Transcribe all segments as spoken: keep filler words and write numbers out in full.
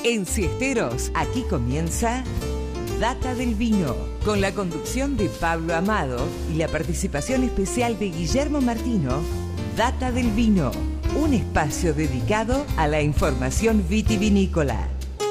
En Siesteros, aquí comienza Data del Vino, con la conducción de Pablo Amado y la participación especial de Guillermo Martino. Data del Vino, un espacio dedicado a la información vitivinícola.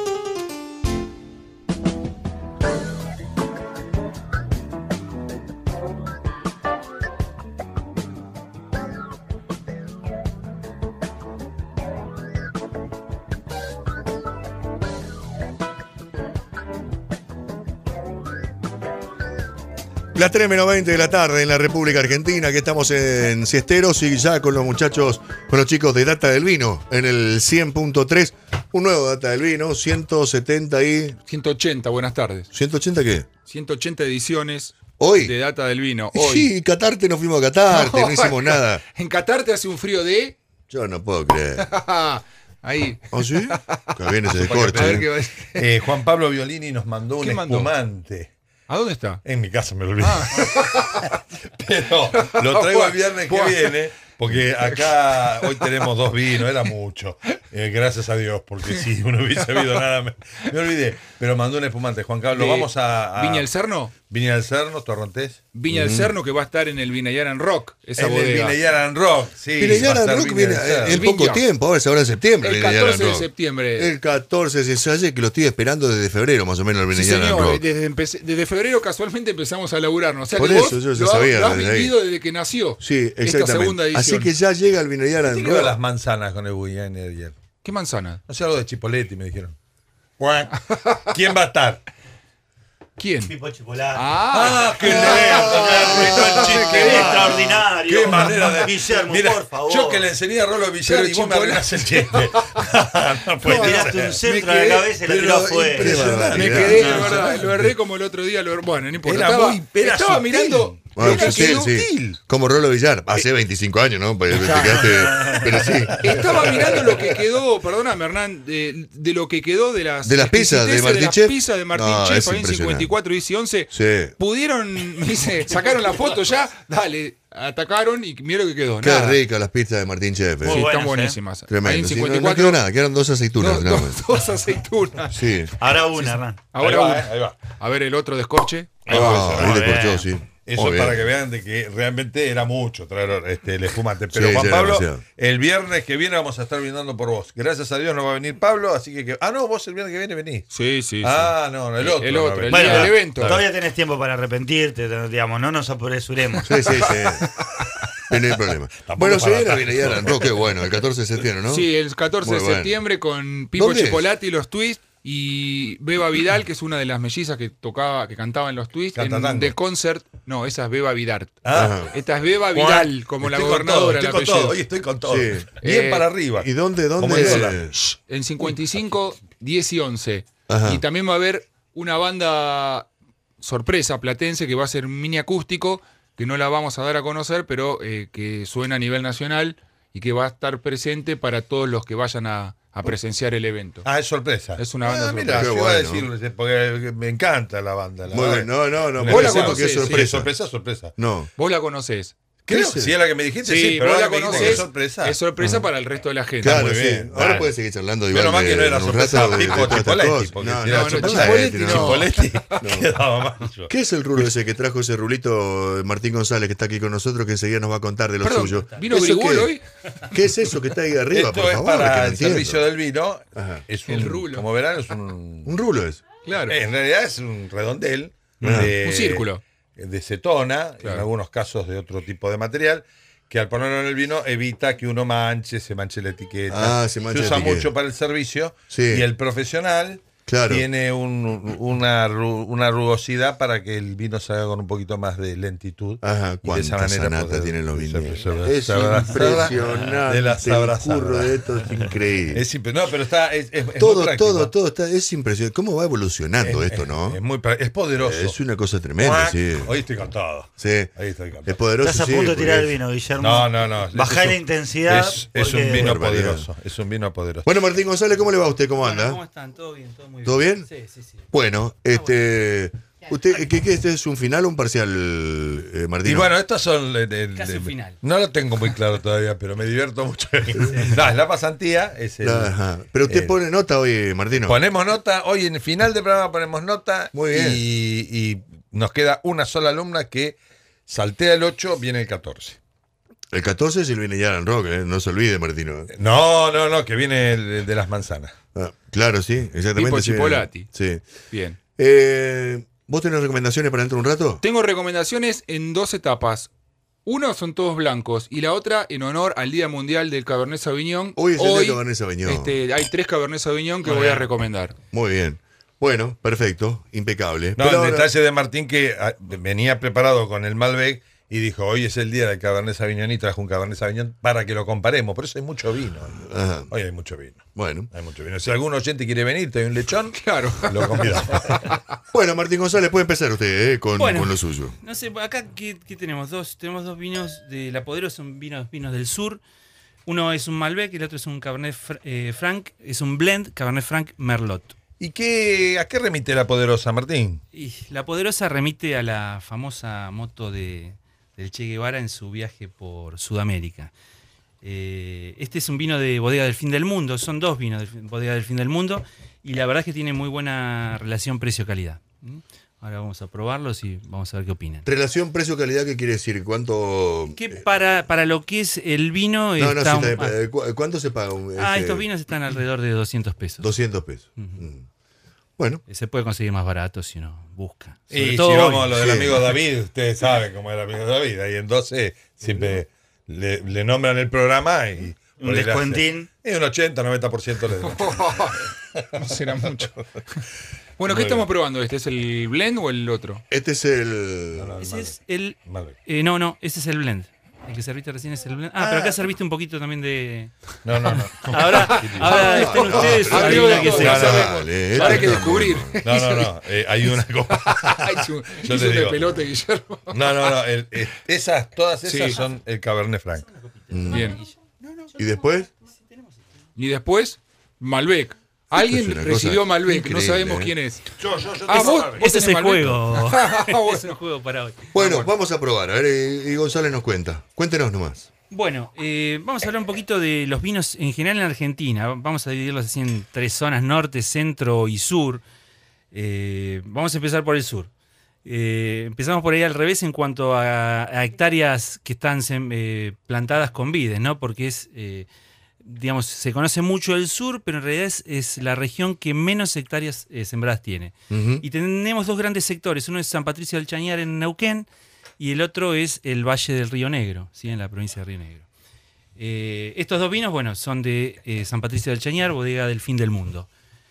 Las tres menos veinte de la tarde en la República Argentina, que estamos en Siesteros y ya con los muchachos, con los chicos de Data del Vino, en el cien punto tres, un nuevo Data del Vino, ciento setenta y... ciento ochenta, buenas tardes. ¿ciento ochenta qué? ciento ochenta ediciones ¿Hoy? De Data del Vino. Hoy. Sí, Catarte, nos fuimos a Catarte, no, no hicimos nada. En Catarte hace un frío de... Yo no puedo creer. Ahí. ¿Oh, sí? Que viene ese descorche. A ver qué va a decir. eh, Juan Pablo Violini nos mandó un espumante. ¿A dónde está? En mi casa, me lo olvidé. Ah. Pero lo traigo el viernes que viene, porque acá hoy tenemos dos vinos, era mucho. Eh, gracias a Dios, porque si uno hubiese habido nada, me, me olvidé. Pero mandó un espumante, Juan Carlos. De Vamos a, a. ¿Viña del Cerno? Viña del Cerno, Torrontés. Viña del Mm. Cerno, que va a estar en el Vinayaran Rock, esa En el bodega. Vinayaran Rock, sí. Vinayaran va a estar Rock Viña viene del Cerno. en poco Viña. tiempo, ahora es ahora en septiembre. El Vinayaran catorce de Rock. septiembre. El catorce de septiembre, que lo estoy esperando desde febrero, más o menos, el Sí, Vinayaran señor, Rock. desde, empecé- desde febrero casualmente empezamos a laburarnos. O sea Por que eso, vos yo ya lo, ha- sabía lo has desde ahí. vivido desde que nació. Sí, Esta exactamente. segunda edición. Así que ya llega el Vinayaran ¿Qué quedó Rock. las manzanas con el Buñani ayer? ¿Qué manzana? No sé, algo de Chipoletti, me dijeron. ¿Quién va a estar? ¿Quién? Pipo Chipolati. Ah, qué Qué extraordinario. Qué manera de. Guillermo, Mira, por favor. yo que le enseñé a Rolo Villar Pero y vos me Chipola- arruinás el chiste. no puede Le tiraste ser. un centro Me a la quedé- cabeza y la pero tiró afuera. impresionante. Me Mirá, quedé, no, de verdad, no. lo erré como el otro día. Lo, bueno, no importa. Era estaba muy- era estaba sutil. mirando. Bueno, lo que sí, quedó- sí. Como Rolo Villar, hace veinticinco años, ¿no? Pues te quedaste- Pero sí. Estaba mirando lo que quedó, perdóname Hernán, de, de lo que quedó de las De las pizzas de exquisiteces Martín de las Chef. pizzas de Martín No, Chef, es ahí en impresionante. cincuenta y cuatro, diez y once. Sí. Pudieron, me dice, sacaron la foto ya, dale, atacaron y mira lo que quedó. Qué nada. ricas las pizzas de Martín Chef. eh. Sí, Muy están buenas, buenísimas. Ahí Tremendo. en Sí, no, no cincuenta y cuatro, quedó nada, quedaron dos aceitunas. dos, nada dos- más. dos aceitunas. Sí. Ahora una, Hernán. Ahora ahí va, uno. eh, ahí va. A ver el otro descorche. Ahí va, Ah, eso, ahí muy le bien. cortó, sí. Eso Muy es para bien. que vean de que realmente era mucho traer este, el espumante. Pero Sí, Juan ya Pablo, demasiado. el viernes que viene vamos a estar brindando por vos. Gracias a Dios no va a venir Pablo, así que... que- ah, no, vos el viernes que viene venís. Sí, sí, Ah, no, no, el otro. El no otro, venís. el Bueno, día del evento. todavía tenés tiempo para arrepentirte, digamos, no nos apresuremos. Sí, sí, sí. No hay problema. Tampoco Bueno, se para viene a tanto. Vinayaran Rock, qué bueno, el catorce de septiembre, ¿no? Sí, el catorce Muy de bueno. septiembre con Pipo ¿Dónde es? Chipolati y los Twists y Beba Vidal, que es una de las mellizas que tocaba, que cantaba en los Twists, Canta en tango. The Concert. No, esa es Beba Vidal. Ah, Esta es Beba Vidal, como la estoy con todo, gobernadora, el estoy con apellido. todo, hoy estoy con todo. Sí. Bien Eh, para arriba. ¿Y dónde, Como dónde? el dólar. eh, En cincuenta y cinco, diez y once. Ajá. Y también va a haber una banda sorpresa platense que va a ser un mini acústico, que no la vamos a dar a conocer, pero eh, que suena a nivel nacional y que va a estar presente para todos los que vayan a, a presenciar el evento. Ah, es sorpresa. Es una banda ah, mira, sorpresa. yo Qué iba a bueno. decir, porque me encanta la banda. La Muy verdad. bien, no, no, no. Me Vos la parece conocés, que es sí, sorpresa, sorpresa, sorpresa. No. Vos la conocés. Creo ¿Qué que es? si es la que me dijiste, sí, Sí, pero vos ahora la que me dijiste conocés. que es sorpresa. Es sorpresa para el resto de la gente. Claro, muy sí. bien, Ahora dale. puedes seguir charlando igual. Menos mal de- que no era en un sorpresa rato de- Pipo de todas estas Chipoletti, cosas. porque No, si era no, no, sorpresa Chipoletti de no. Chipoletti quedaba mal yo. ¿Qué es el rulo ese que trajo ese rulito eh, Martín González que está aquí con nosotros que enseguida nos va a contar de lo Perdón, suyo? ¿vino ¿Eso Grigol qué? hoy? ¿Qué es eso que está ahí arriba, Esto por es favor? que para no el entiendo. servicio del vino. Ajá. Es un, El rulo. Como verán, es un. Un rulo es. Claro. En realidad es un redondel. Ah. de- Un círculo. De cetona, Claro. en algunos casos de otro tipo de material, que al ponerlo en el vino evita que uno manche, se manche la etiqueta. Ah, se mancha la usa etiqueta. mucho para el servicio. Sí. Y el profesional Claro. tiene un- una, ru- una rugosidad para que el vino salga con un poquito más de lentitud. Ajá, Y de esa cuánta manera sanata poder- tienen los vinos. se- se- Es se abrazaba impresionante. de la El sabrazada. curro de esto es increíble. Es simple. No, pero está. Es, es- es todo, muy práctico. todo, todo está. Es impresionante. ¿Cómo va evolucionando Es- esto, es- no? Es, muy, pra- es poderoso. Es una cosa tremenda, Cuac. sí. Hoy estoy con todo. Sí. Ahí estoy con todo. Es poderoso. Estás a sí, punto de tirar el porque- vino, Guillermo. No, no, no. Bajá Es la un- intensidad. Es, es porque- un vino Barbaridad. poderoso. Es un vino poderoso. Bueno, Martín González, ¿cómo le va a usted? ¿Cómo Bueno, anda? ¿cómo están? ¿Todo bien? ¿Todo muy bien? ¿Todo bien? Sí, sí, sí. Bueno, este, ¿Usted qué, qué este es un final o un parcial, eh, Martín? Y bueno, estos son... El, el- Casi el- un final. No lo tengo muy claro todavía, pero me divierto mucho. No, es la pasantía. Es el, Ajá. Pero usted el- pone nota hoy, Martino. Ponemos nota, hoy en el final del programa ponemos nota. Muy bien. Y, y nos queda una sola alumna que saltea el ocho, viene el catorce. El catorce si viene ya en rock, ¿eh? No se olvide, Martino. No, no, no, que viene el, el de las manzanas. Ah, claro, sí, exactamente. Tipo sí. Chipolati. Sí. Bien. Eh, ¿Vos tenés recomendaciones para dentro de un rato? Tengo recomendaciones en dos etapas. Uno son todos blancos y la otra en honor al Día Mundial del Cabernet Sauvignon. Hoy es el día del Cabernet Sauvignon. Este, hay tres Cabernet Sauvignon que Muy voy a bien. recomendar. Muy bien. Bueno, perfecto, impecable. No, Pero el ahora- detalle de Martín que ah, venía preparado con el Malbec y dijo, hoy es el día del Cabernet Sauvignon y trajo un Cabernet Sauvignon para que lo comparemos. Por eso hay mucho vino. Ajá. Hoy hay mucho vino. Bueno. Hay mucho vino. Si algún oyente quiere venir, te doy un lechón, Claro. lo convidamos. Bueno, Martín González, puede empezar usted eh, con, Bueno. con lo suyo. No sé, acá ¿qué, qué tenemos? Dos, tenemos dos vinos de La Poderosa, son vinos, vinos del sur. Uno es un Malbec y el otro es un Cabernet Fr- eh, Franc, es un blend Cabernet Franc Merlot. ¿Y qué, a qué remite la poderosa, Martín? Y La Poderosa remite a la famosa moto de, del Che Guevara en su viaje por Sudamérica. Eh, este es un vino de Bodega del Fin del Mundo, son dos vinos de fin- Bodega del Fin del Mundo y la verdad es que tiene muy buena relación precio-calidad. ¿Mm? Ahora vamos a probarlos y vamos a ver qué opinan. Relación precio-calidad, ¿qué quiere decir? ¿Cuánto...? Que eh, para, para lo que es el vino... no, no, está sí, un- está ah, bien. Eh, ¿cu- ¿Cuánto se paga? un, ah, este, estos vinos están alrededor de doscientos pesos. doscientos pesos. Mm. Bueno, Se puede conseguir más barato si uno busca. Sobre Y si todo hoy. vamos a lo del Sí. amigo David, ustedes saben cómo es el amigo David. Ahí en doce siempre le, le nombran el programa y... Un por ahí le descuentín. hacen- Y un ochenta, noventa por ciento le dan. No será mucho. Bueno, Muy ¿qué estamos bien. probando? ¿Este es el blend o el otro? este es el... Ese es el... Malbec. eh, no, no, ese es el blend. El que serviste recién es el blend. Ah, pero acá serviste un poquito también de... No, no, no. Ahora, ahora están ustedes... pero adivina arriba qué de es todo, eso. no Dale, sabemos. esto Ahora hay que está descubrir. muy No, no, no. eh, hay una cosa. Ay, chu- Yo hizo te de digo. pelote, Guillermo. No, no, no. el- eh, esas, todas esas Sí. son el Cabernet Franc. Bien. ¿Y después? Y después, Malbec. Alguien Esto es una recibió cosa Malbec, increíble, no sabemos ¿eh? quién es. Yo, yo, yo. Ah, Ese- vos, vos Ese es tenés el Malbec. juego. Ah, Ese bueno. es el juego para hoy. Bueno, vamos a probar. A ver, y, y González nos cuenta. Cuéntenos nomás. Bueno, eh, vamos a hablar un poquito de los vinos en general en Argentina. Vamos a dividirlos así en tres zonas, norte, centro y sur. Eh, vamos a empezar por el sur. Eh, empezamos por ahí al revés en cuanto a, a hectáreas que están sem- eh, plantadas con vides, ¿no? Porque es, eh, digamos, se conoce mucho el sur, pero en realidad es, es la región que menos hectáreas eh, sembradas tiene. Ujú. Y tenemos dos grandes sectores. Uno es San Patricio del Chañar en Neuquén y el otro es el Valle del Río Negro, ¿sí? En la provincia de Río Negro. Eh, estos dos vinos, bueno, son de eh, San Patricio del Chañar, bodega del Fin del Mundo.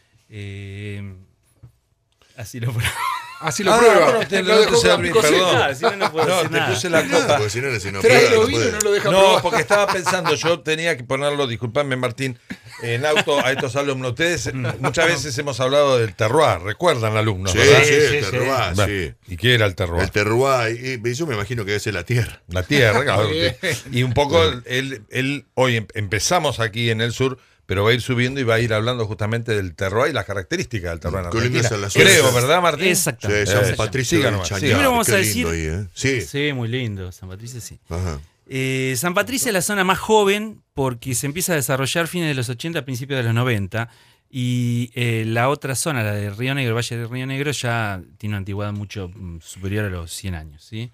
Eh, así lo Así lo Ah, prueba. bueno, te- Lo no dejó te con serví, cosita. perdón. Claro, si no, no puedo No, decir te nada. puse la Claro, copa. porque si no, si no Trae prueba, los no vinos y puede. no lo deja No, probar. porque estaba pensando, yo tenía que ponerlo, disculpadme Martín, en auto a estos alumnos. Ustedes muchas veces hemos hablado del terroir, ¿recuerdan alumnos? Sí, ¿verdad? sí, Sí, el sí, sí. terroir, Bueno, sí. ¿y qué era el terroir? El terroir, y, y yo me imagino que debe ser la tierra. La tierra, claro. Muy bien. Y un poco, él, él, hoy em- empezamos aquí en el sur, pero va a ir subiendo y va a ir hablando justamente del terroir y las características del terroir en Qué lindas Argentina. son las Creo, zonas. ¿verdad, Martín? Sí, Exactamente. San Eso. Patricio Siga del nomás, Chañar. siga. Primero vamos Qué a lindo decir- ahí, ¿eh? Sí. Sí, muy lindo, San Patricio sí. Ajá. Eh, San Patricio es la zona más joven porque se empieza a desarrollar fines de los ochenta, principios de los noventa. Y eh, la otra zona, la de Río Negro, el Valle de Río Negro, ya tiene una antigüedad mucho mm, superior a los cien años. ¿sí?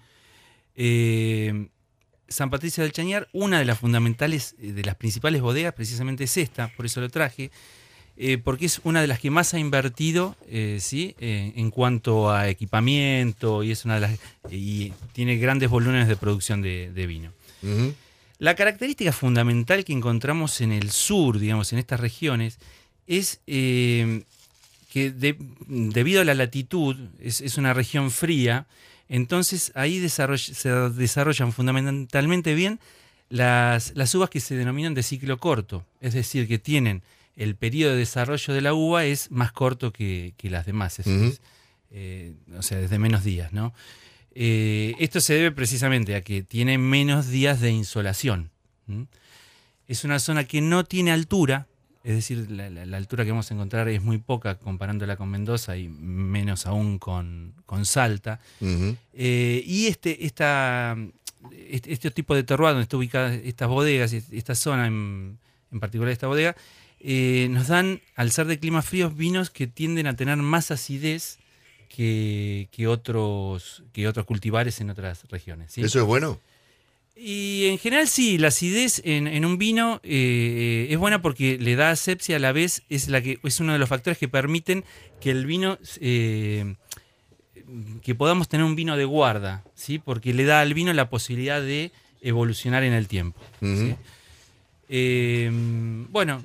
Eh, San Patricio del Chañar, una de las fundamentales, eh, de las principales bodegas, precisamente es esta, por eso lo traje, eh, porque es una de las que más ha invertido eh, ¿sí? eh, en cuanto a equipamiento y es una de las y tiene grandes volúmenes de producción de, de vino. Ujú. La característica fundamental que encontramos en el sur, digamos, en estas regiones, es eh, que de- debido a la latitud, es, es una región fría, entonces ahí desarroll- se desarrollan fundamentalmente bien las, las uvas que se denominan de ciclo corto, es decir, que tienen el periodo de desarrollo de la uva es más corto que, que las demás, es- Ujú. es, eh, o sea, desde menos días, ¿no? Eh, esto se debe precisamente a que tiene menos días de insolación. ¿m? Es una zona que no tiene altura, es decir, la, la, la altura que vamos a encontrar es muy poca comparándola con Mendoza y menos aún con, con Salta. Ujú. Eh, y este, esta, este, este tipo de terroir donde están ubicadas estas bodegas, esta zona en, en particular esta bodega, eh, nos dan, al ser de climas fríos, vinos que tienden a tener más acidez que, que, otros, que otros cultivares en otras regiones. ¿Sí? ¿Eso es bueno? Y en general sí, la acidez en, en un vino eh, es buena porque le da asepsia, a la vez es, la que, es uno de los factores que permiten que el vino, eh, que podamos tener un vino de guarda, ¿sí? Porque le da al vino la posibilidad de evolucionar en el tiempo. Ujú. ¿Sí? Eh, bueno,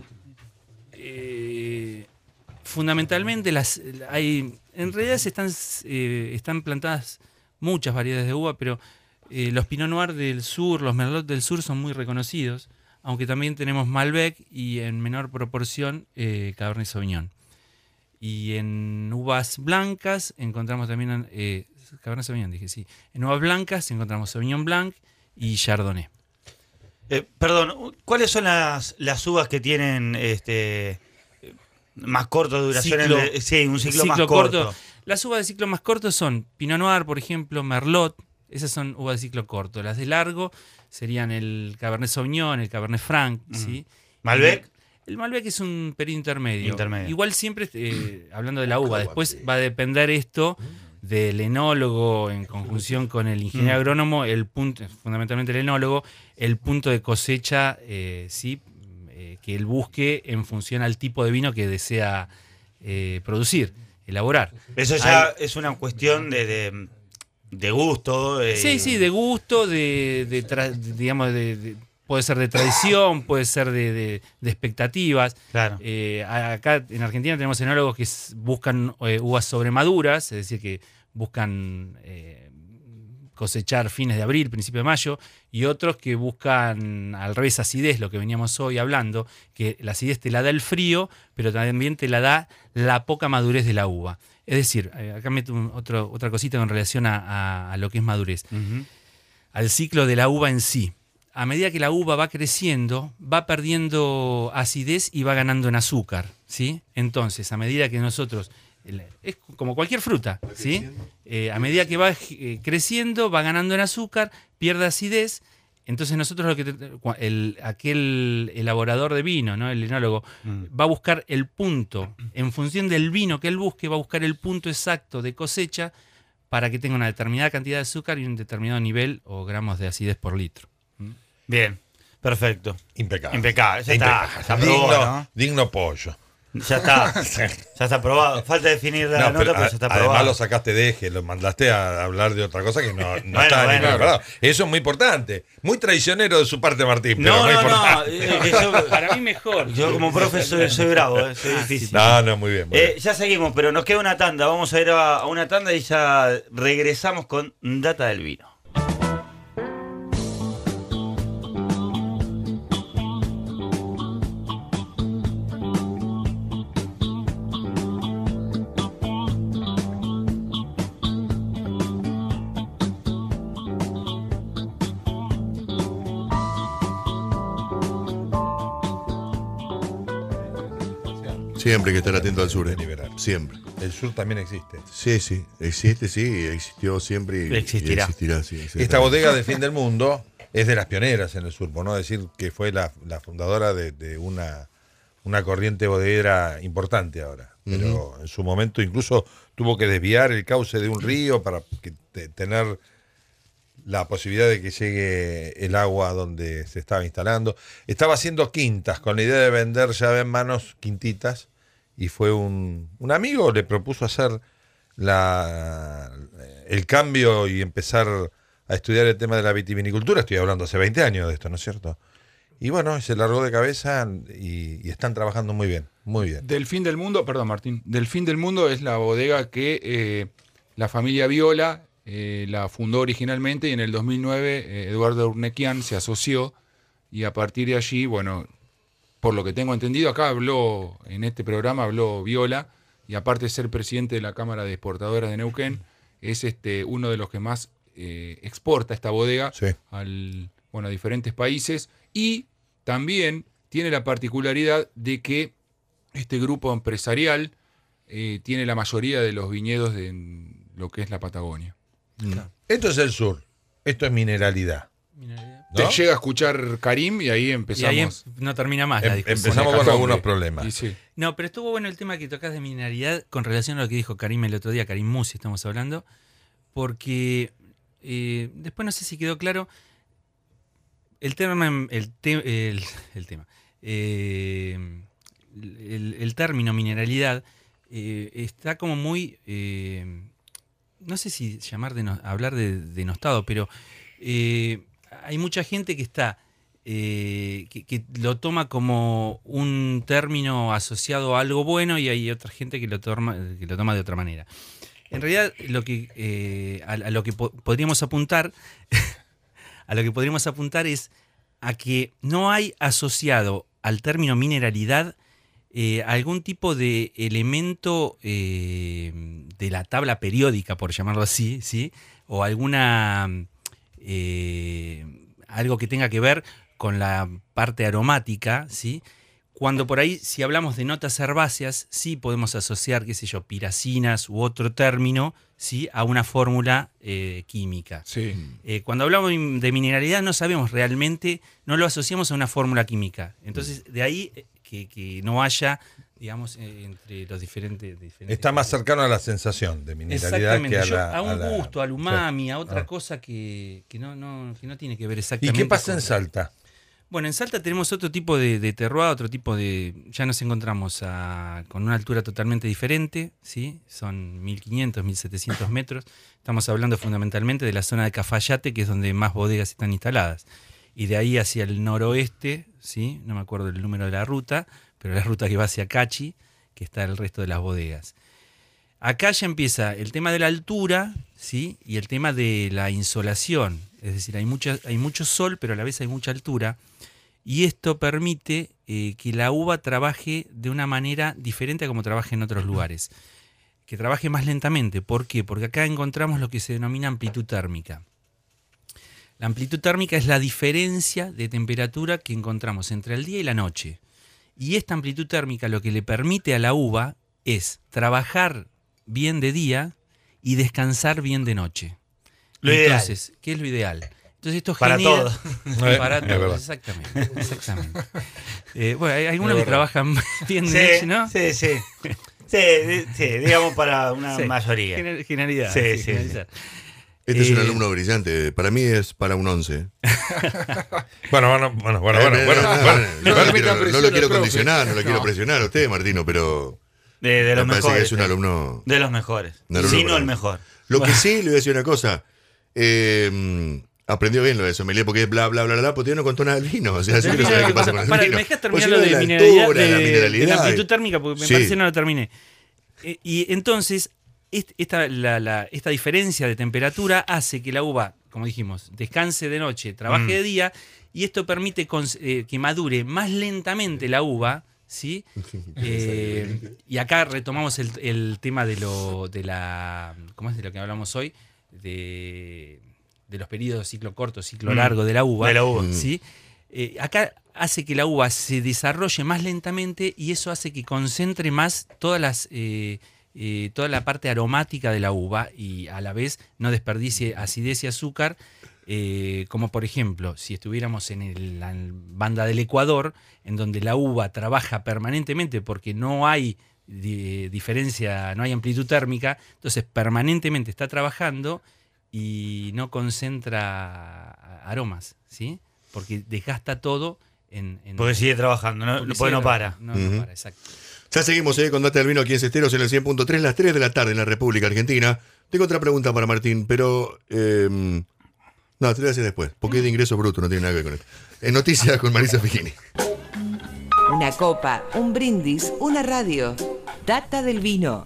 eh, fundamentalmente las hay, en realidad se están, eh, están plantadas muchas variedades de uva, pero Eh, los Pinot Noir del sur, los Merlot del sur son muy reconocidos, aunque también tenemos Malbec y en menor proporción eh, Cabernet Sauvignon. Y en uvas blancas encontramos también, eh, Cabernet Sauvignon dije, sí. En uvas blancas encontramos Sauvignon Blanc y Chardonnay. Eh, perdón, ¿cuáles son las, las uvas que tienen este más corto de duración? Ciclo, en el, sí, un ciclo, ciclo más corto. corto. Las uvas de ciclo más corto son Pinot Noir, por ejemplo, Merlot. Esas son uvas de ciclo corto. Las de largo serían el Cabernet Sauvignon, el Cabernet Franc, mm. ¿sí? ¿Malbec? El, el Malbec es un periodo intermedio. intermedio. Igual siempre, eh, hablando de la uva, después va a depender esto del enólogo en conjunción con el ingeniero agrónomo, el punto, fundamentalmente el enólogo, el punto de cosecha, eh, ¿sí? eh, que él busque en función al tipo de vino que desea eh, producir, elaborar. Eso ya Hay, es una cuestión de... de... De gusto. Eh. Sí, sí, de gusto, de, de, tra, de digamos, de, de, puede ser de tradición, puede ser de, de, de expectativas. Claro. Eh, acá en Argentina tenemos enólogos que buscan eh, uvas sobremaduras, es decir, que buscan eh, cosechar fines de abril, principio de mayo, y otros que buscan al revés acidez, lo que veníamos hoy hablando, que la acidez te la da el frío, pero también te la da la poca madurez de la uva. Es decir, acá meto un, otro, otra cosita con relación a, a, a lo que es madurez. Uh-huh. Al ciclo de la uva en sí. A medida que la uva va creciendo, va perdiendo acidez y va ganando en azúcar, ¿sí? Entonces, a medida que nosotros... Es como cualquier fruta, ¿sí? Eh, a medida que va eh, creciendo, va ganando en azúcar, pierde acidez. Entonces nosotros lo que el, aquel elaborador de vino, ¿no? El enólogo, mm. va a buscar el punto, en función del vino que él busque, va a buscar el punto exacto de cosecha para que tenga una determinada cantidad de azúcar y un determinado nivel o gramos de acidez por litro. Bien, perfecto. Impecable. Impecable, ya Impecable. está. está digno, probado, ¿no? digno pollo. Ya está, ya está aprobado. Falta definir la no, nota, pero, pero ya está aprobado. Además lo sacaste de eje, lo mandaste a hablar de otra cosa que no, no bueno, está bueno, ni preparado. Eso es muy importante. Muy traicionero de su parte, Martín, pero no, muy no, importante. no, eh, yo, para mí mejor. Yo como profe soy, soy bravo, eh, soy difícil. No, no, muy bien. Muy eh, bien. Ya seguimos, pero nos queda una tanda. Vamos a ir a, a una tanda y ya regresamos con Data del Vino. Siempre hay que estar atento al sur, ¿eh? Liberal. Siempre. El sur también existe. Sí, sí. Existe, sí. Existió siempre y existirá. Y existirá sí, Esta bodega del Fin del Mundo es de las pioneras en el sur, por no decir que fue la, la fundadora de, de una, una corriente bodeguera importante ahora. Pero uh-huh. en su momento incluso tuvo que desviar el cauce de un río para que, te, tener la posibilidad de que llegue el agua donde se estaba instalando. Estaba haciendo quintas con la idea de vender llave en manos, quintitas. Y fue un, un amigo, le propuso hacer la, el cambio y empezar a estudiar el tema de la vitivinicultura. Estoy hablando hace veinte años de esto, ¿no es cierto? Y bueno, se largó de cabeza y, y están trabajando muy bien, muy bien. Del Fin del Mundo, perdón Martín, Del Fin del Mundo es la bodega que eh, la familia Viola eh, la fundó originalmente y en el dos mil nueve eh, Eduardo Urnequian se asoció y a partir de allí, bueno... Por lo que tengo entendido, acá habló, en este programa habló Viola, y aparte de ser presidente de la Cámara de Exportadoras de Neuquén, es este uno de los que más eh, exporta esta bodega sí. al, bueno, a diferentes países. Y también tiene la particularidad de que este grupo empresarial eh, tiene la mayoría de los viñedos de en lo que es la Patagonia. Esto es el sur, esto es mineralidad. Mineralidad. ¿No? Te llega a escuchar Karim y ahí Y empezamos. ahí em- no termina más la Em- discusión. empezamos con Hecatombe. algunos problemas. Y sí. No, pero estuvo bueno el tema que tocas de mineralidad con relación a lo que dijo Karim el otro día, Karim Musi estamos hablando, porque eh, después no sé si quedó claro el tema, el, te- el, el tema, eh, el, el término mineralidad eh, está como muy, eh, no sé si llamar de hablar de denostado, pero eh, hay mucha gente que está Eh, que, que lo toma como un término asociado a algo bueno y hay otra gente que lo toma, que lo toma de otra manera. En realidad, lo que, eh, a, a lo que po- podríamos apuntar, a lo que podríamos apuntar es a que no hay asociado al término mineralidad eh, algún tipo de elemento eh, de la tabla periódica, por llamarlo así, ¿sí? O alguna eh, algo que tenga que ver con la parte aromática, ¿sí? Cuando por ahí, si hablamos de notas herbáceas, sí podemos asociar, qué sé yo, piracinas u otro término, ¿sí? A una fórmula eh, química. Sí. Eh, cuando hablamos de mineralidad no sabemos realmente, no lo asociamos a una fórmula química. Entonces, de ahí eh, que, que no haya, digamos, eh, entre los diferentes... diferentes Está más cercano a la sensación de mineralidad Exactamente, que a yo- la... a un la- gusto, al umami, a otra Ah. cosa que, que, no, no, que no tiene que ver ¿Y exactamente. qué pasa en con- Salta? Bueno, en Salta tenemos otro tipo de, de terroir, otro tipo de... Ya nos encontramos a- con una altura totalmente diferente, ¿sí? Son mil quinientos, mil setecientos metros. Estamos hablando fundamentalmente de la zona de Cafayate, que es donde más bodegas están instaladas. Y de ahí hacia el noroeste, ¿sí? No me acuerdo el número de la ruta, pero la ruta que va hacia Cachi, que está el resto de las bodegas. Acá ya empieza el tema de la altura, ¿sí? Y el tema de la insolación. Es decir, hay, mucha, hay mucho sol, pero a la vez hay mucha altura. Y esto permite eh, que la uva trabaje de una manera diferente a como trabaja en otros lugares. Que trabaje más lentamente. ¿Por qué? Porque acá encontramos lo que se denomina amplitud térmica. La amplitud térmica es la diferencia de temperatura que encontramos entre el día y la noche. Y esta amplitud térmica lo que le permite a la uva es trabajar bien de día y descansar bien de noche. Lo ideal. Entonces, ¿qué es lo ideal? Entonces esto Para genera... todo. Para Es todo, verdad. exactamente. exactamente. Eh, bueno, hay algunos Es que verdad. trabajan bien Sí, de noche, ¿no? sí, sí. Sí, di- sí, digamos para una Sí. mayoría. Gener- Generalidad. Sí, sí, sí, generalizar. Este es un Eh, alumno brillante. Para mí es para un once. Bueno, bueno, bueno, bueno, Eh, bueno, eh, bueno, no, no, bueno. no, no no le lo metan quiero- no presión lo al quiero profe. condicionar, no lo quiero No. presionar a usted, Martino, pero De, de los me parece mejores. que es un sí. alumno. De los mejores. Un alumno Si no para el mí. mejor. Lo que sí, le voy a decir una cosa. Eh, aprendió bien lo de sommelier porque es bla, bla, bla, bla, porque todavía no contó nada del vino. O sea, yo quiero saber qué pasa con el Para, vino. me dejas Pues terminar si lo no, de la mineralidad, altura, de, la de mineralidad. la amplitud térmica, porque me Sí. parece que no lo terminé. Eh, y entonces, est- esta, la- la- esta diferencia de temperatura hace que la uva, como dijimos, descanse de noche, trabaje Mm. de día, y esto permite cons- eh, que madure más lentamente la uva, ¿sí? Eh, y acá retomamos el, el tema de lo de la ¿cómo es de lo que hablamos hoy? De, de los periodos ciclo corto, ciclo Mm. largo de la uva. De la uva. ¿Sí? Eh, acá hace que la uva se desarrolle más lentamente y eso hace que concentre más todas las eh, eh, toda la parte aromática de la uva y a la vez no desperdicie acidez y azúcar, eh, como por ejemplo si estuviéramos en el- la banda del Ecuador, en donde la uva trabaja permanentemente porque no hay di- diferencia, no hay amplitud térmica, entonces permanentemente está trabajando y no concentra aromas, ¿sí? Porque desgasta todo en... en Porque sigue trabajando, no, porque porque no sigue- para. No, no Ujú. para, exacto. Ya seguimos eh, con Data del Vino aquí en Cesteros en el cien punto tres, las tres de la tarde en la República Argentina. Tengo otra pregunta para Martín, pero... eh, no, te lo voy a hacer después, porque es de ingreso bruto, no tiene nada que ver con esto. En noticias con Marisa Figini. Una copa, un brindis, una radio. Data del Vino.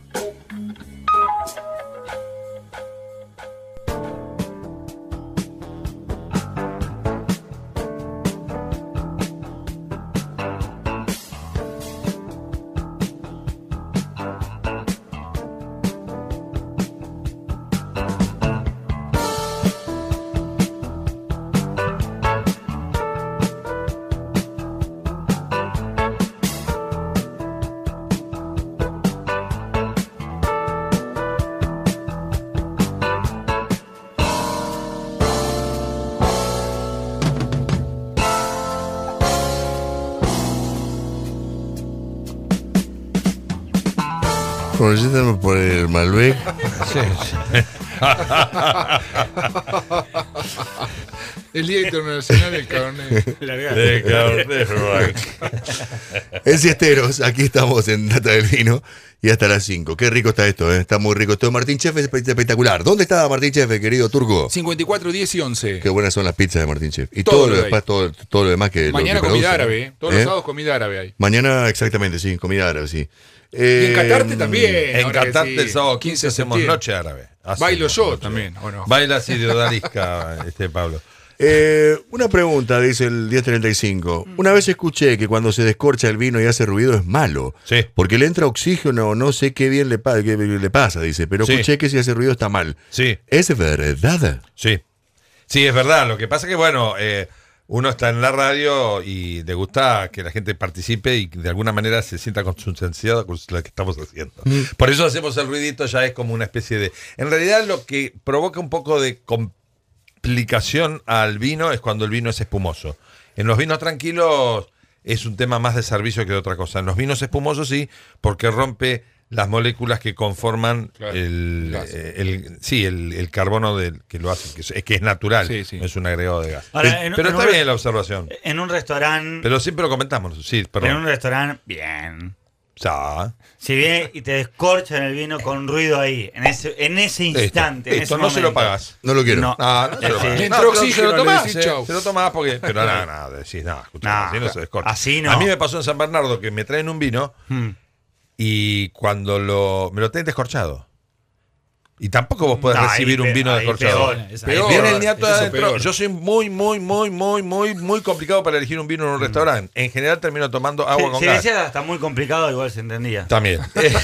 Conocítame por el Malbec. Sí, sí. El Día Internacional del Cabernet. De Cabernet Franc. En Siesteros, aquí estamos en Data del Vino y hasta las cinco. Qué rico está esto, ¿eh? Está muy rico. Esto de Martín Chef es espectacular. ¿Dónde está Martín Chef, querido Turco? cincuenta y cuatro, diez y once. Qué buenas son las pizzas de Martín Chef. Y Todo todo, lo lo hay. demás, todo, todo lo demás que. Mañana lo que comida produce, árabe, ¿eh? Todos ¿Eh? los sábados comida árabe hay. Mañana, exactamente, sí, comida árabe, sí. Y Eh, en Catarte también. En ahora que Catarte sí. el sábado quince quince de hacemos septiembre. noche árabe. Hacemos Bailo yo noche. también, ¿o no? Baila así de odalisca, este Pablo. Eh, una pregunta, dice el diez treinta y cinco. Una vez escuché que cuando se descorcha el vino y hace ruido es malo. Sí. Porque le entra oxígeno, no sé qué bien le, pa- qué le pasa, dice. Pero Sí. escuché que si hace ruido está mal. Sí, ¿Es verdad? sí. Sí, es verdad. Lo que pasa es que, bueno, eh, uno está en la radio y le gusta que la gente participe y de alguna manera se sienta conscienciado con lo que estamos haciendo. Por eso hacemos el ruidito, ya es como una especie de... En realidad lo que provoca un poco de complicación al vino es cuando el vino es espumoso. En los vinos tranquilos es un tema más de servicio que de otra cosa. En los vinos espumosos sí, porque rompe las moléculas que conforman Claro, el, gas. eh, el sí el, el carbono del, que lo hace, que es, que es natural, Sí, sí. no es un agregado de gas. Ahora, en- Pero en está un- bien la observación. En un restaurante. Pero siempre lo comentamos, sí, En un perdón. restaurante, bien. Ya. Si viene y te descorchan el vino con ruido ahí, en ese, en ese instante. en Listo, ese no se lo momento. pagas. No lo quiero. No. No, no se lo Sí. pagas. Le entró No, pero oxígeno, se lo le tomás, decís eh, chau. se lo tomás porque... Pero nada, nada, decís, nada, escuchá, No, así no se descorta. así no. A mí me pasó en San Bernardo que me traen un vino Hmm. y cuando lo... me lo traen descorchado. Y tampoco vos podés No, ahí recibir un pe- vino ahí descorchado. peor, es Ahí peor, viene el niato es eso adentro. peor. Yo soy muy, muy, muy, muy, muy, muy complicado para elegir un vino en un restaurante. En general termino tomando agua Si- con si gas. decía está muy complicado, igual se entendía. También.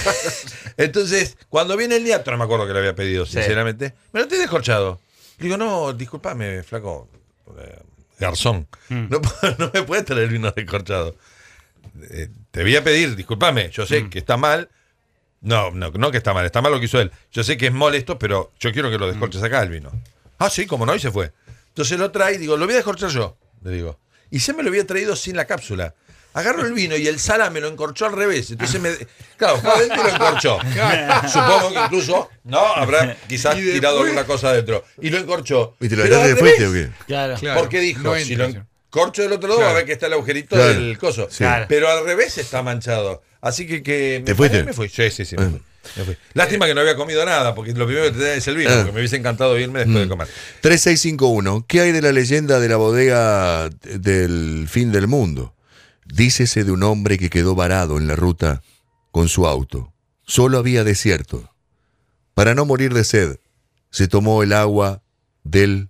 Entonces, cuando viene el niato, no me acuerdo que le había pedido, Sí. sinceramente, me lo estoy descorchado. Le digo, no, discúlpame, flaco, eh, garzón, Mm. no, no me puedes traer el vino descorchado. Eh, te voy a pedir, discúlpame, yo sé Mm. que está mal. No, no, no que está mal, está mal lo que hizo él. Yo sé que es molesto, pero yo quiero que lo descorches acá el vino. Ah, sí, como no, y se fue. Entonces lo trae y digo, lo voy a descorchar yo, le digo. Y se me lo había traído sin la cápsula. Agarro el vino y el Sala me lo encorchó al revés. Entonces me. Claro, fue adentro y lo encorchó. Supongo que incluso, no, habrá quizás Y después- tirado alguna cosa adentro. Y lo encorchó. ¿Y te lo Pero dejaste al de fuiste o revés. qué? Claro. Claro. Porque dijo, No si entra, lo sí. corcho del otro lado, Claro. va a ver que está el agujerito Claro. del coso. Sí. Claro. Pero al revés está manchado. Así que, que ¿Te me fuiste? paré, me fui. Sí, sí, sí. Me Ah. fui. Me fui. Lástima que no había comido nada, porque lo primero que te da es el vino, Ah. porque me hubiese encantado irme después Mm. de comer. tres seis cinco uno. ¿Qué hay de la leyenda de la bodega del fin del mundo? Dícese de un hombre que quedó varado en la ruta con su auto. Solo había desierto. Para no morir de sed, se tomó el agua del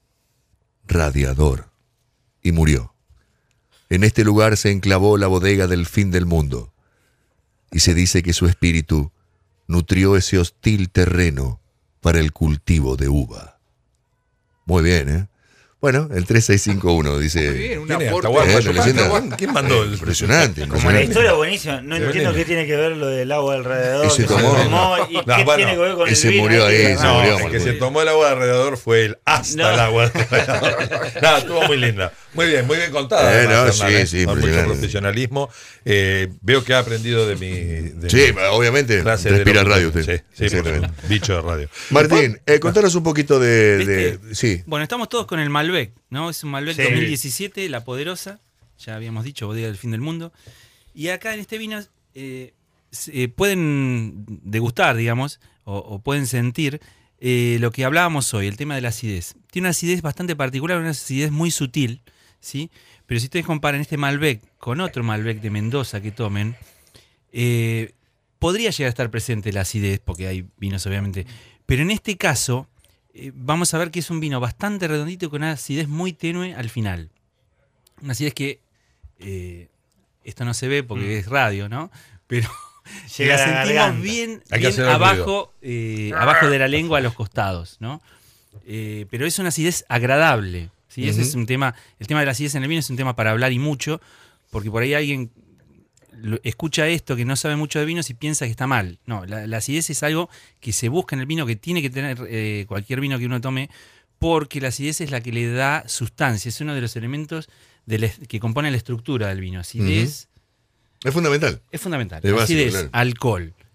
radiador y murió. En este lugar se enclavó la bodega del fin del mundo y se dice que su espíritu nutrió ese hostil terreno para el cultivo de uva. Muy bien, ¿eh? Bueno, el tres seis cinco uno dice... Muy bien, un ¿Quién es? aporte. Atahualpa Eh, Yupanqui. la leyenda. ¿Quién- ¿Quién mandó el Impresionante, Como la impresionante. historia buenísima. No De entiendo veneno. qué tiene que ver lo del agua alrededor. Y se que tomó. y No, qué bueno, tiene que ver con y el se vino. murió ahí, Que- se No, murió, el que Martín. se tomó el agua de alrededor fue el hasta No. el agua de alrededor. No, estuvo muy linda. Muy bien, muy bien contada. Eh, además, no, Hernán, sí, ¿eh? sí, Con mucho impresionante. profesionalismo. Eh, veo que ha aprendido de mi, de Sí, mi obviamente. clase de Respira locutor. radio usted. Sí, sí, porque es Exactamente. un bicho de radio. Martín, eh, contanos un poquito de... de- ¿Viste? sí. Bueno, estamos todos con el Malbec, ¿no? Es un Malbec Sí. dos mil diecisiete, La Poderosa, ya habíamos dicho, bodega del fin del mundo. Y acá en este vino eh, se- eh, pueden degustar, digamos, o, o pueden sentir eh, lo que hablábamos hoy, el tema de la acidez. Tiene una acidez bastante particular, una acidez muy sutil, ¿sí? Pero si ustedes comparan este Malbec con otro Malbec de Mendoza que tomen, eh, podría llegar a estar presente la acidez, porque hay vinos obviamente, pero en este caso eh, vamos a ver que es un vino bastante redondito con una acidez muy tenue al final. Una acidez que, eh, esto no se ve porque es radio, ¿no? Pero Llega la a la sentimos garganta. bien, Hay que bien hacer el abajo, eh, abajo de la lengua a los costados, ¿no? Eh, pero es una acidez agradable, ¿sí? Ese Ujú. es un tema, el tema de la acidez en el vino es un tema para hablar y mucho, porque por ahí alguien lo- escucha esto que no sabe mucho de vinos y piensa que está mal. No, la, la acidez es algo que se busca en el vino, que tiene que tener eh, cualquier vino que uno tome, porque la acidez es la que le da sustancia, es uno de los elementos de la- que componen la estructura del vino. Acidez Es fundamental. es fundamental. Es básico, Acidez, claro. alcohol,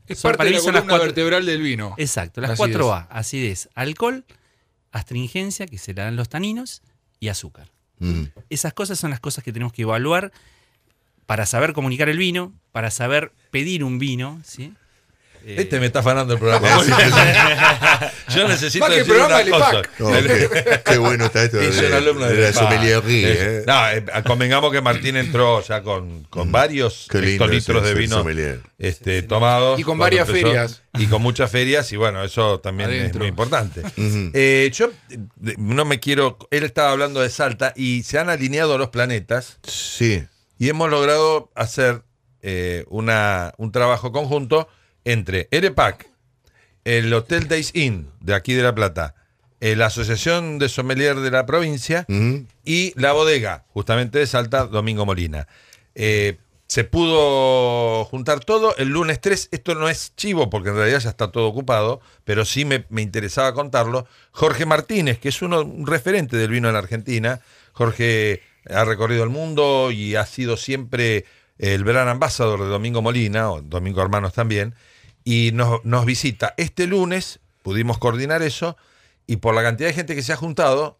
Es Son- parte para de mí la son las columna cuatro- vertebral del vino. Exacto, las Así cuatro es. A, acidez, alcohol, astringencia, que se le dan los taninos, y azúcar. Mm. Esas cosas son las cosas que tenemos que evaluar para saber comunicar el vino, para saber pedir un vino, ¿sí? Eh, Este me está afanando el programa. Yo necesito Más que decir programa una del cosa. IPAC. No, qué, qué bueno está esto Y de, soy un alumno de de la IPAC. sommeliería. Es- ¿eh? No, eh, convengamos que Martín entró ya con, con varios Qué lindo hectolitros ese- de ese vino sommelier. este, tomados. Y con cuando varias empezó, ferias. Y con muchas ferias, y bueno, eso también Adentro. es muy importante. Ujú. Eh, yo eh, no me quiero. Él estaba hablando de Salta y se han alineado los planetas Sí. y hemos logrado hacer eh, una, un trabajo conjunto entre EREPAC, el Hotel Days Inn de aquí de La Plata, eh, la Asociación de Sommelier de la provincia Ujú. y la bodega, justamente de Salta, Domingo Molina. Eh, se pudo juntar todo el lunes tres. Esto no es chivo porque en realidad ya está todo ocupado, pero sí me, me interesaba contarlo. Jorge Martínez, que es uno, un referente del vino en la Argentina. Jorge ha recorrido el mundo y ha sido siempre el brand ambassador de Domingo Molina, o Domingo Hermanos también, y nos, nos visita este lunes. Pudimos coordinar eso, y por la cantidad de gente que se ha juntado,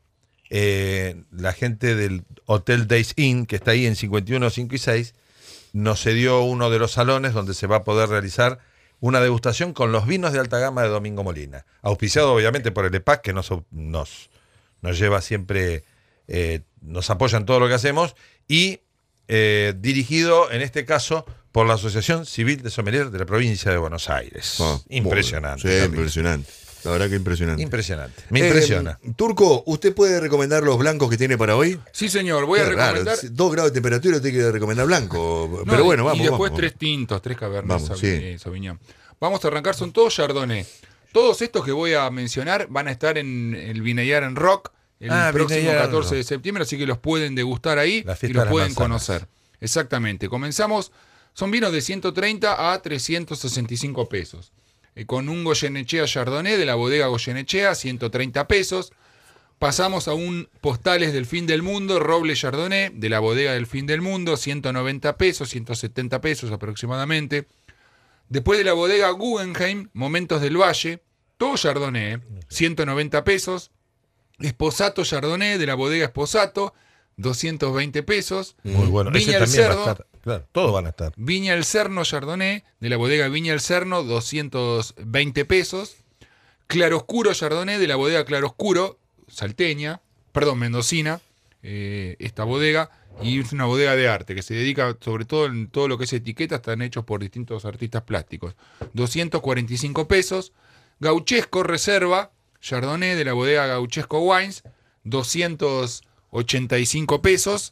eh, la gente del Hotel Days Inn, que está ahí en cincuenta y uno, cinco y seis, nos cedió uno de los salones donde se va a poder realizar una degustación con los vinos de alta gama de Domingo Molina, auspiciado obviamente por el EPAC, que nos, nos, nos lleva siempre, eh, nos apoya en todo lo que hacemos, y eh, dirigido en este caso por la Asociación Civil de Sommelier de la provincia de Buenos Aires. Ah, Impresionante. bueno, sí, Carlito. impresionante. La verdad que impresionante. Impresionante. Me Eh, impresiona. Turco, ¿usted puede recomendar los blancos que tiene para hoy? Sí, señor, voy Qué a raro, recomendar. si dos grados de temperatura tiene que recomendar blanco. No, Pero y- bueno, vamos. Y después vamos. tres tintos, tres cabernet Vamos, Sauvignon, sí. eh, Sauvignon. Vamos a arrancar, son todos Chardonnay. Todos estos que voy a mencionar van a estar en el Vineyard en Rock el Ah, próximo Vineyard en catorce de Rock. septiembre, así que los pueden degustar ahí La y fiesta los de las pueden manzanas. conocer. Exactamente. Comenzamos, son vinos de ciento treinta a trescientos sesenta y cinco pesos. Eh, con un Goyenechea Chardonnay de la bodega Goyenechea, ciento treinta pesos. Pasamos a un Postales del Fin del Mundo, Roble Chardonnay, de la bodega del Fin del Mundo, ciento noventa pesos, ciento setenta pesos aproximadamente. Después de la bodega Guggenheim, Momentos del Valle, todo Chardonnay, ¿eh? ciento noventa pesos. Esposato Chardonnay, de la bodega Esposato, doscientos veinte pesos. Muy bueno. Ese Viña el también va a Cerdo, estar. Claro, todos van a estar. Viña el Cerno Chardonnay, de la bodega Viña el Cerno, doscientos veinte pesos. Claroscuro Chardonnay, de la bodega Claroscuro, salteña, perdón, mendocina, eh, esta bodega, y es una bodega de arte que se dedica sobre todo en todo lo que es etiqueta, están hechos por distintos artistas plásticos. doscientos cuarenta y cinco pesos. Gauchesco Reserva, Chardonnay, de la bodega Gauchesco Wines, doscientos ochenta y cinco pesos.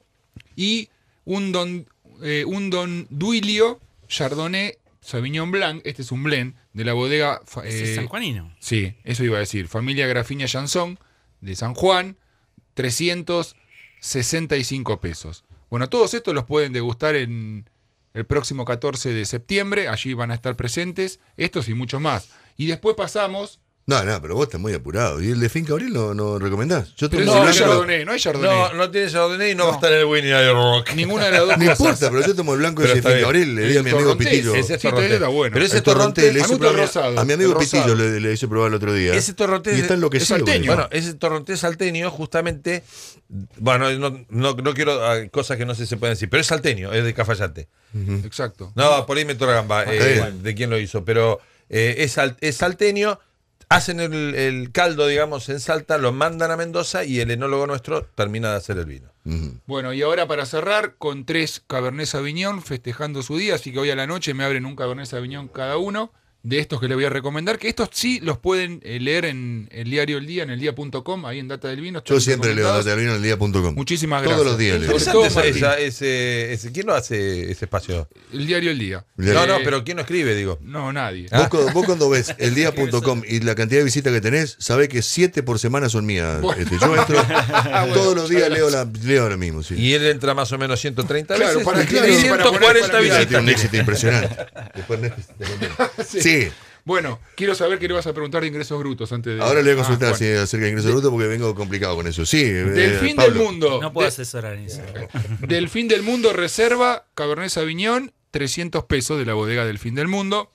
Y un Don, eh, un Don Duilio Chardonnay Sauvignon Blanc, este es un blend de la bodega. fa- ese es eh, sanjuanino. Sí, eso iba a decir. Familia Grafiña Chanson de San Juan, trescientos sesenta y cinco pesos. Bueno, todos estos los pueden degustar en el próximo catorce de septiembre. Allí van a estar presentes estos y muchos más. Y después pasamos. No, no, pero vos estás muy apurado. ¿Y el de Finca Abril no, no recomendás? Yo Pero tomo no, el hay blanco. Chardonnay, no hay Chardonnay. No, no tiene Chardonnay y no, va a No. estar en el Vineyard Rock. Ninguna de las dos No cosas. importa, pero yo tomo el blanco Pero ese de está Finca bien. Abril. Le di a mi El amigo Torrontés, Pitillo. Ese es Sí, Torrontés. está bueno. Pero ese El Torrontés, Torrontés, le a hice mí todo probar- rosado, a mi amigo el rosado. Pitillo le, le hice probar el otro día. ese Torrontés Y está enloquecido. es con salteño. eso. Bueno, ese Torrontés salteño, justamente, bueno, no, no, no quiero ah, cosas que no sé si se pueden decir, pero es salteño, es de Cafayate. Exacto. No, por ahí me la gamba, Ah, eh, bien. de quién lo hizo, pero eh, es, sal- es salteño, hacen el, el caldo, digamos, en Salta, lo mandan a Mendoza y el enólogo nuestro termina de hacer el vino. Ujú. Bueno, y ahora para cerrar, con tres Cabernet Sauvignon festejando su día, así que hoy a la noche me abren un Cabernet Sauvignon cada uno, de estos que les voy a recomendar, que estos sí los pueden eh, leer en el diario El Día, en el día punto com, ahí en Data del Vino. Yo están siempre leo recomendados. data del vino en el día punto com. Muchísimas Todos gracias. los días leo. Sobre todo Interesante esa- Martín. esa- ese, ese- ¿quién lo hace ese espacio? El diario El Día. El No, diario- no, pero ¿quién lo escribe, digo? No, nadie. Vos, cu- vos cuando ves el día punto com y la cantidad de visitas que tenés, sabés que siete por semana son mías. Bueno. Este, yo entro Bueno, todos los días, muchas leo, la, leo ahora mismo. Sí. Y él entra más o menos ciento treinta Claro, veces. para y que- tiene para ciento poner- cuarenta para mirar. Tiene visitas. un éxito impresionante. Después Netflix te comenta. Sí. Bueno, quiero saber qué le vas a preguntar de ingresos brutos antes de. Ahora le voy a Ah, consultar bueno. sí, acerca de ingresos brutos porque vengo complicado con eso. Sí. Del eh, fin Pablo. del mundo. No puedo De- asesorar en eso. Del Fin del Mundo Reserva, Cabernet Sauvignon, trescientos pesos de la bodega del Fin del Mundo.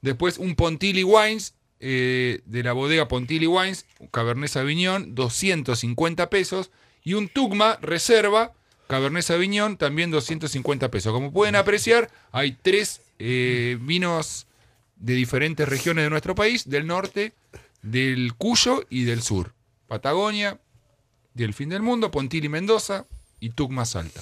Después un Pontilli Wines, eh, de la bodega Pontilli Wines, Cabernet Sauvignon, doscientos cincuenta pesos. Y un Tugma Reserva, Cabernet Sauvignon, también doscientos cincuenta pesos. Como pueden apreciar, hay tres eh, vinos de diferentes regiones de nuestro país, del norte, del Cuyo y del sur. Patagonia, del fin del mundo, Pontilli Mendoza y Tugma Salta.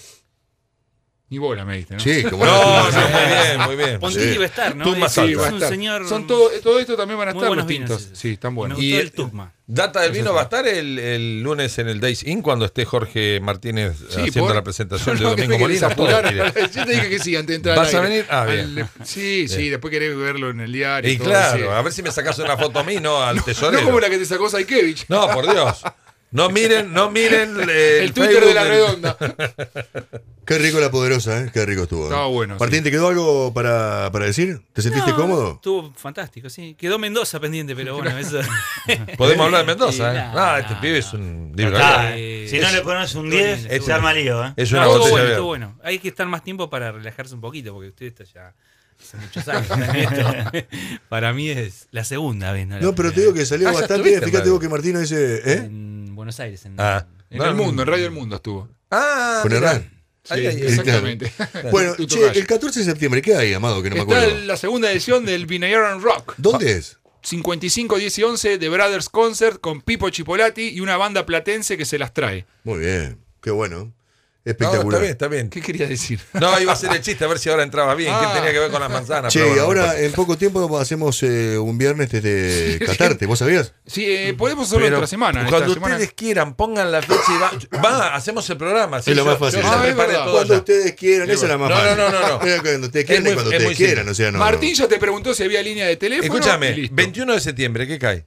Ni bola me diste, ¿no? Sí, como No, no, muy bien, muy bien. Pontilli Sí. va a estar, ¿no? Tugma Es- Salta. es va a un estar. señor. Son todo, todo esto también van a muy estar los buenos vinos, tintos. sí, sí. Sí, están buenos. Me Y gustó el el- Tugma. Data del Vino va a estar el, el lunes en el Days Inn cuando esté Jorge Martínez Sí, haciendo por- la presentación de No, que Domingo me querés Molina. todo apurar. quiere. Yo te dije que sí antes de entrar. ¿Vas al a aire. venir? Ah, bien. Al- sí, sí, Bien. después querés verlo en el diario. Y todo, claro, sí. a ver si me sacas una foto a mí, no al No tesorero. como la que te sacó Saikevich. No, por Dios. No miren, no miren eh, El Twitter de la Facebook del- redonda. Qué rico la poderosa, ¿eh? Qué rico estuvo. ¿eh? Estaba bueno, Martín, sí. ¿te quedó algo para, para decir? ¿Te sentiste No, cómodo? Estuvo fantástico, sí. Quedó Mendoza pendiente, pero bueno, eso. Podemos hablar de Mendoza, Sí, ¿eh? no, Ah, este no, pibe no. es un Ya libro. está, Eh, si no es- le pones un estuvo diez, lindo, se arma lío, ¿eh? Es una No, estuvo botella bueno, de- estuvo bueno. Hay que estar más tiempo para relajarse un poquito, porque usted está ya hace muchos años en esto. Para mí es la segunda vez, ¿no? La No, pero te primera digo que salió Ah, ya bastante estuviste bien. en Fíjate radio. vos que Martino dice, vez. ¿eh? En Buenos Aires. En, Ah. En No, el mundo, en Radio El Mundo estuvo. Ah, Con mirá. Hernán. Ahí, Sí, ahí, ahí. exactamente. Bueno, Tu che, tocayo. el catorce de septiembre, ¿qué hay, Amado? Que no me Está acuerdo. en la segunda edición del Vineyard Rock. ¿Dónde es? cincuenta y cinco, diez y once de Brothers Concert con Pipo Chipolati y una banda platense que se las trae. Muy bien, qué bueno. No, Espectacular. está bien, está bien. ¿Qué quería decir? No, iba a ser el chiste, a ver si ahora entraba bien. ¿Qué Ah. tenía que ver con las manzanas? Che, Pero y bueno, no ahora importa. en poco tiempo hacemos eh, un viernes desde Sí. Catarte, ¿vos sabías? Sí, eh, podemos hacerlo Pero otra semana. Cuando esta semana. ustedes quieran, pongan la fecha y va, va, hacemos el programa. sí, Es lo yo- más fácil. yo ya Ah, es preparé verdad. todo Cuando ya. ustedes quieran, esa es la más No, fácil. no, no, no, no. Mira, cuando ustedes quieran, Es muy- cuando es muy ustedes quieran, simple. o sea, no. Martín ya te preguntó si había línea de teléfono. y Escúchame, listo. veintiuno de septiembre, ¿qué cae?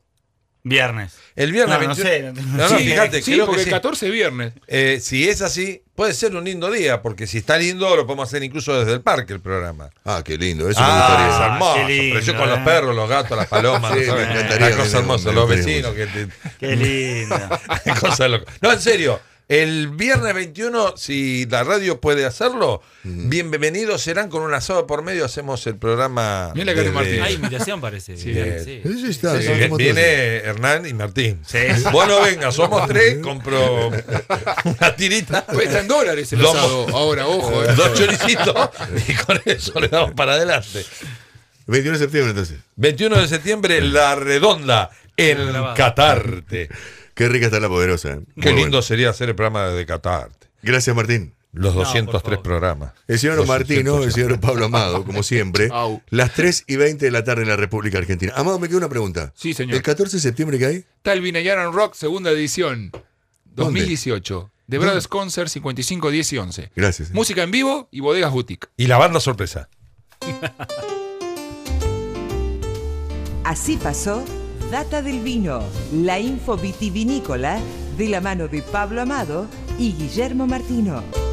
Viernes. El viernes No, no veintiuno. sé, no tengo- No, no, Sí, fíjate, sí, creo porque que el sí. catorce es viernes. Eh, si es así, puede ser un lindo día, porque si está lindo, lo podemos hacer incluso desde el parque el programa. Ah, qué lindo, eso Ah, me es gustaría. hermoso. qué lindo, Pero yo con eh. los perros, los gatos, las palomas, Sí, ¿no me sabes? encantaría, Una cosa me- hermosa, me los gustaría vecinos mucho. que te, Qué lindo. cosa loca. No, en serio. El viernes veintiuno, si la radio puede hacerlo, bienvenidos serán con un asado por medio. Hacemos el programa. Mirá la cara de desde- Martín. Hay invitación, parece. Sí. Bien, sí. Eso está, Sí, somos vi- todos. viene Hernán y Martín. Sí. Vos no vengas, somos tres, compro una tirita, Cuesta en dólares el Lomo. asado. Ahora, ojo. eh. dos choricitos y con eso le damos para adelante. veintiuno de septiembre, entonces. veintiuno de septiembre, La Redonda, en grabado. Catarte. Qué rica está la poderosa. ¿eh? Qué Muy lindo bueno. sería hacer el programa desde Catarte. Gracias, Martín. Los No, doscientos tres por favor. programas. El señor Los Martino, el doscientos señor Pablo Amado, como siempre. Au. Las tres y veinte de la tarde en la República Argentina. Amado, me queda una pregunta. Sí, señor. ¿El catorce de septiembre qué hay? Está el Vineyard Rock, segunda edición. dos mil dieciocho. De Brothers Concert cincuenta y cinco, diez y once. Gracias. ¿eh? Música en vivo y bodegas boutique. Y la banda sorpresa. Así pasó Data del Vino, la info vitivinícola de la mano de Pablo Amado y Guillermo Martino.